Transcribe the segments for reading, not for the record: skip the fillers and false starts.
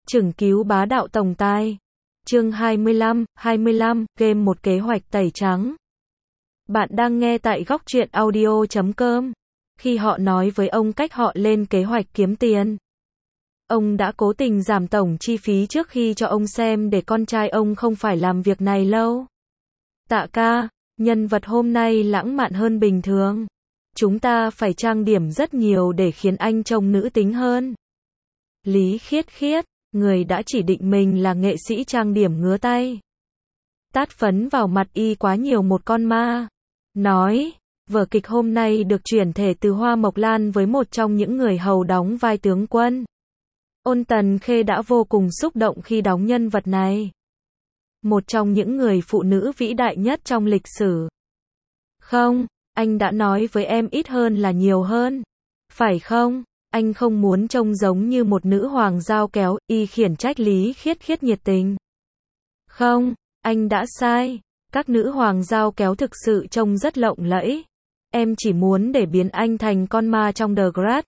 Chừng cứu bá đạo tổng tài. Chương 25, game một kế hoạch tẩy trắng. Bạn đang nghe tại góc truyện audio.com. Khi họ nói với ông cách họ lên kế hoạch kiếm tiền, ông đã cố tình giảm tổng chi phí trước khi cho ông xem để con trai ông không phải làm việc này lâu. Tạ ca, nhân vật hôm nay lãng mạn hơn bình thường. Chúng ta phải trang điểm rất nhiều để khiến anh trông nữ tính hơn. Lý Khiết Khiết, người đã chỉ định mình là nghệ sĩ trang điểm ngứa tay. Tát phấn vào mặt y quá nhiều một con ma. Nói, vở kịch hôm nay được chuyển thể từ Hoa Mộc Lan với một trong những người hầu đóng vai tướng quân. Ôn Tần Khê đã vô cùng xúc động khi đóng nhân vật này. Một trong những người phụ nữ vĩ đại nhất trong lịch sử. Không, anh đã nói với em ít hơn là nhiều hơn. Phải không? Anh không muốn trông giống như một nữ hoàng dao kéo, y khiển trách Lý Khiết Khiết nhiệt tình. Không, anh đã sai. Các nữ hoàng dao kéo thực sự trông rất lộng lẫy. Em chỉ muốn để biến anh thành con ma trong The Grudge.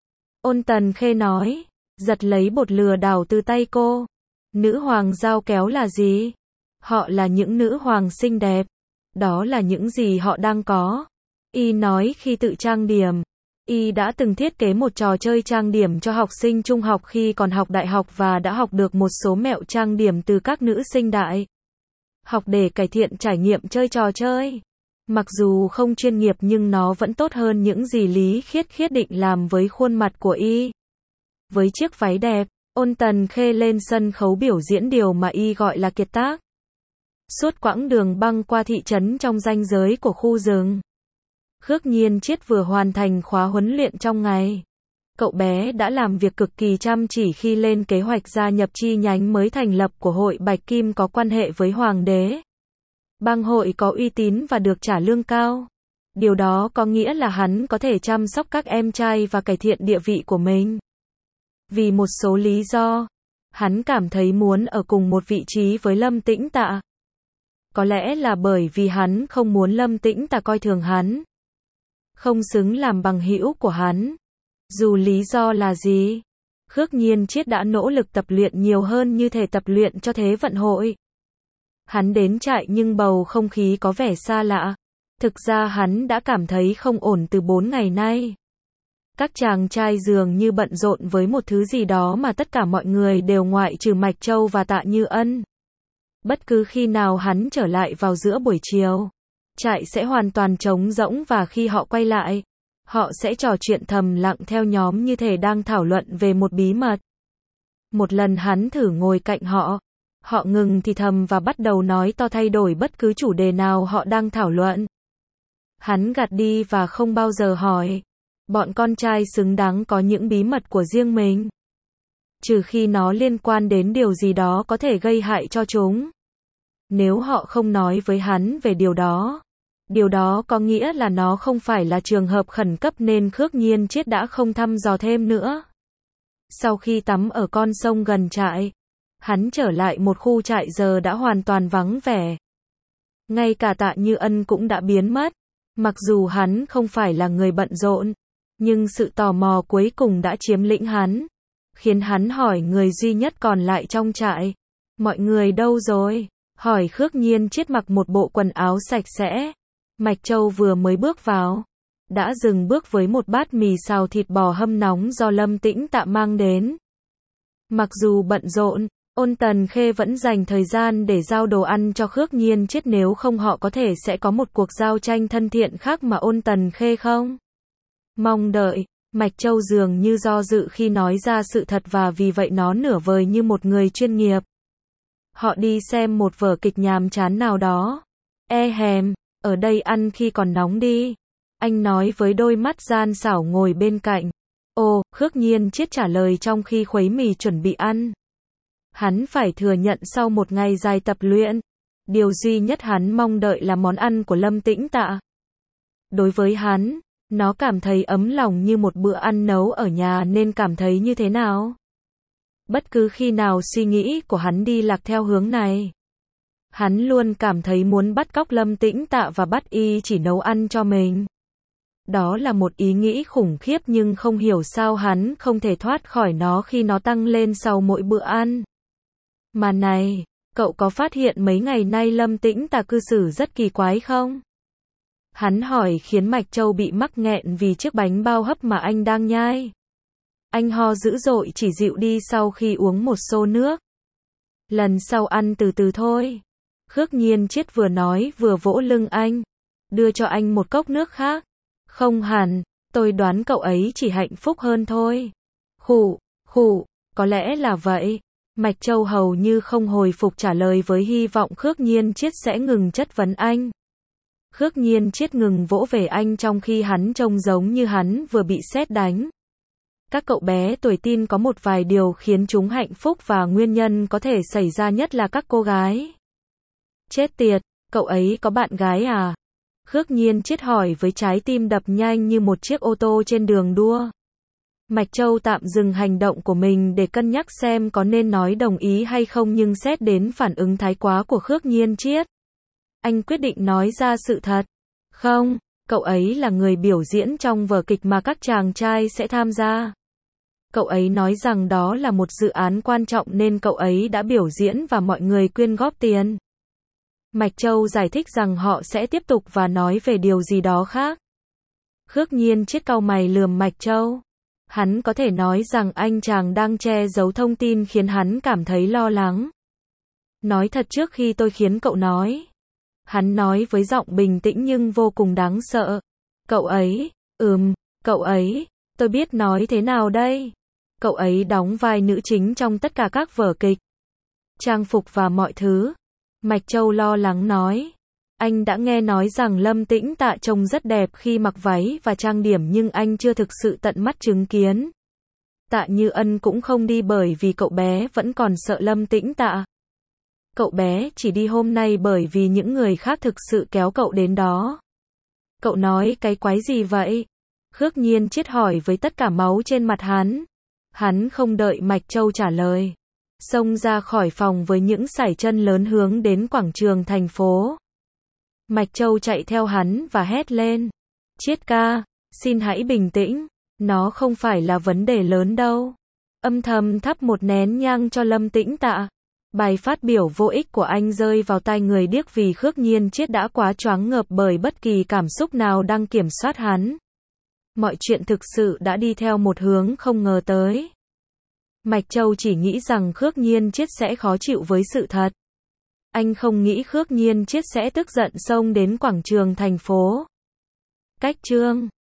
Ôn Tần Khê nói, giật lấy bột lừa đảo từ tay cô. Nữ hoàng dao kéo là gì? Họ là những nữ hoàng xinh đẹp. Đó là những gì họ đang có. Y nói khi tự trang điểm. Y đã từng thiết kế một trò chơi trang điểm cho học sinh trung học khi còn học đại học và đã học được một số mẹo trang điểm từ các nữ sinh đại học để cải thiện trải nghiệm chơi trò chơi. Mặc dù không chuyên nghiệp nhưng nó vẫn tốt hơn những gì Lý Khiết Khiết định làm với khuôn mặt của Y. Với chiếc váy đẹp, Ôn Tần Khê lên sân khấu biểu diễn điều mà Y gọi là kiệt tác. Suốt quãng đường băng qua thị trấn trong ranh giới của khu rừng, Khước Nhiên Chiết vừa hoàn thành khóa huấn luyện trong ngày. Cậu bé đã làm việc cực kỳ chăm chỉ khi lên kế hoạch gia nhập chi nhánh mới thành lập của hội Bạch Kim có quan hệ với Hoàng đế. Bang hội có uy tín và được trả lương cao. Điều đó có nghĩa là hắn có thể chăm sóc các em trai và cải thiện địa vị của mình. Vì một số lý do, hắn cảm thấy muốn ở cùng một vị trí với Lâm Tĩnh Tạ. Có lẽ là bởi vì hắn không muốn Lâm Tĩnh Tạ coi thường hắn, không xứng làm bằng hữu của hắn. Dù lý do là gì, Khước Nhiên Chiết đã nỗ lực tập luyện nhiều hơn như thể tập luyện cho Thế vận hội. Hắn đến trại nhưng bầu không khí có vẻ xa lạ. Thực ra hắn đã cảm thấy không ổn từ 4 ngày nay. Các chàng trai dường như bận rộn với một thứ gì đó mà tất cả mọi người đều ngoại trừ Mạch Châu và Tạ Như Ân. Bất cứ khi nào hắn trở lại vào giữa buổi chiều, trại sẽ hoàn toàn trống rỗng và khi họ quay lại, họ sẽ trò chuyện thầm lặng theo nhóm như thể đang thảo luận về một bí mật. Một lần hắn thử ngồi cạnh họ. Họ ngừng thì thầm và bắt đầu nói to thay đổi bất cứ chủ đề nào họ đang thảo luận. Hắn gạt đi và không bao giờ hỏi. Bọn con trai xứng đáng có những bí mật của riêng mình. Trừ khi nó liên quan đến điều gì đó có thể gây hại cho chúng. Nếu họ không nói với hắn về điều đó có nghĩa là nó không phải là trường hợp khẩn cấp nên Khước Nhiên Chiết đã không thăm dò thêm nữa. Sau khi tắm ở con sông gần trại, hắn trở lại một khu trại giờ đã hoàn toàn vắng vẻ. Ngay cả Tạ Như Ân cũng đã biến mất. Mặc dù hắn không phải là người bận rộn, nhưng sự tò mò cuối cùng đã chiếm lĩnh hắn, khiến hắn hỏi người duy nhất còn lại trong trại. Mọi người đâu rồi? Hỏi Khước Nhiên Chiết mặc một bộ quần áo sạch sẽ. Mạch Châu vừa mới bước vào, đã dừng bước với một bát mì xào thịt bò hâm nóng do Lâm Tĩnh Tạ mang đến. Mặc dù bận rộn, Ôn Tần Khê vẫn dành thời gian để giao đồ ăn cho Khước Nhiên Chiết, nếu không họ có thể sẽ có một cuộc giao tranh thân thiện khác mà Ôn Tần Khê không mong đợi. Mạch Châu dường như do dự khi nói ra sự thật và vì vậy nó nửa vời như một người chuyên nghiệp. Họ đi xem một vở kịch nhàm chán nào đó. Ở đây ăn khi còn nóng đi. Anh nói với đôi mắt gian xảo ngồi bên cạnh. Ồ, Khước Nhiên Chiết trả lời trong khi khuấy mì chuẩn bị ăn. Hắn phải thừa nhận sau một ngày dài tập luyện, điều duy nhất hắn mong đợi là món ăn của Lâm Tĩnh Tạ. Đối với hắn, nó cảm thấy ấm lòng như một bữa ăn nấu ở nhà nên cảm thấy như thế nào? Bất cứ khi nào suy nghĩ của hắn đi lạc theo hướng này, hắn luôn cảm thấy muốn bắt cóc Lâm Tĩnh Tạ và bắt y chỉ nấu ăn cho mình. Đó là một ý nghĩ khủng khiếp nhưng không hiểu sao hắn không thể thoát khỏi nó khi nó tăng lên sau mỗi bữa ăn. Mà này, cậu có phát hiện mấy ngày nay Lâm Tĩnh Tạ cư xử rất kỳ quái không? Hắn hỏi khiến Mạch Châu bị mắc nghẹn vì chiếc bánh bao hấp mà anh đang nhai. Anh ho dữ dội chỉ dịu đi sau khi uống một xô nước. Lần sau ăn từ từ thôi. Khước Nhiên Chiết vừa nói vừa vỗ lưng anh. Đưa cho anh một cốc nước khác. Không hẳn, tôi đoán cậu ấy chỉ hạnh phúc hơn thôi. Khụ, có lẽ là vậy. Mạch Châu hầu như không hồi phục trả lời với hy vọng Khước Nhiên Chiết sẽ ngừng chất vấn anh. Khước Nhiên Chiết ngừng vỗ về anh trong khi hắn trông giống như hắn vừa bị sét đánh. Các cậu bé tuổi teen có một vài điều khiến chúng hạnh phúc và nguyên nhân có thể xảy ra nhất là các cô gái. Chết tiệt, cậu ấy có bạn gái à? Khước Nhiên Chiết hỏi với trái tim đập nhanh như một chiếc ô tô trên đường đua. Mạch Châu tạm dừng hành động của mình để cân nhắc xem có nên nói đồng ý hay không nhưng xét đến phản ứng thái quá của Khước Nhiên Chiết. Anh quyết định nói ra sự thật. Không, cậu ấy là người biểu diễn trong vở kịch mà các chàng trai sẽ tham gia. Cậu ấy nói rằng đó là một dự án quan trọng nên cậu ấy đã biểu diễn và mọi người quyên góp tiền. Mạch Châu giải thích rằng họ sẽ tiếp tục và nói về điều gì đó khác. Khước Nhiên Chiết cau mày lườm Mạch Châu. Hắn có thể nói rằng anh chàng đang che giấu thông tin khiến hắn cảm thấy lo lắng. Nói thật trước khi tôi khiến cậu nói. Hắn nói với giọng bình tĩnh nhưng vô cùng đáng sợ. Cậu ấy, cậu ấy, tôi biết nói thế nào đây? Cậu ấy đóng vai nữ chính trong tất cả các vở kịch. Trang phục và mọi thứ. Mạch Châu lo lắng nói. Anh đã nghe nói rằng Lâm Tĩnh Tạ trông rất đẹp khi mặc váy và trang điểm nhưng anh chưa thực sự tận mắt chứng kiến. Tạ Như Ân cũng không đi bởi vì cậu bé vẫn còn sợ Lâm Tĩnh Tạ. Cậu bé chỉ đi hôm nay bởi vì những người khác thực sự kéo cậu đến đó. Cậu nói cái quái gì vậy? Khước Nhiên Chiết hỏi với tất cả máu trên mặt hắn. Hắn không đợi Mạch Châu trả lời. Xông ra khỏi phòng với những sải chân lớn hướng đến quảng trường thành phố. Mạch Châu chạy theo hắn và hét lên. Chiết ca, xin hãy bình tĩnh. Nó không phải là vấn đề lớn đâu. Âm thầm thắp một nén nhang cho Lâm Tĩnh Tạ. Bài phát biểu vô ích của anh rơi vào tai người điếc vì Khước Nhiên Chiết đã quá choáng ngợp bởi bất kỳ cảm xúc nào đang kiểm soát hắn. Mọi chuyện thực sự đã đi theo một hướng không ngờ tới. Mạch Châu chỉ nghĩ rằng Khước Nhiên Chiết sẽ khó chịu với sự thật. Anh không nghĩ Khước Nhiên Chiết sẽ tức giận xông đến quảng trường thành phố. Cách chương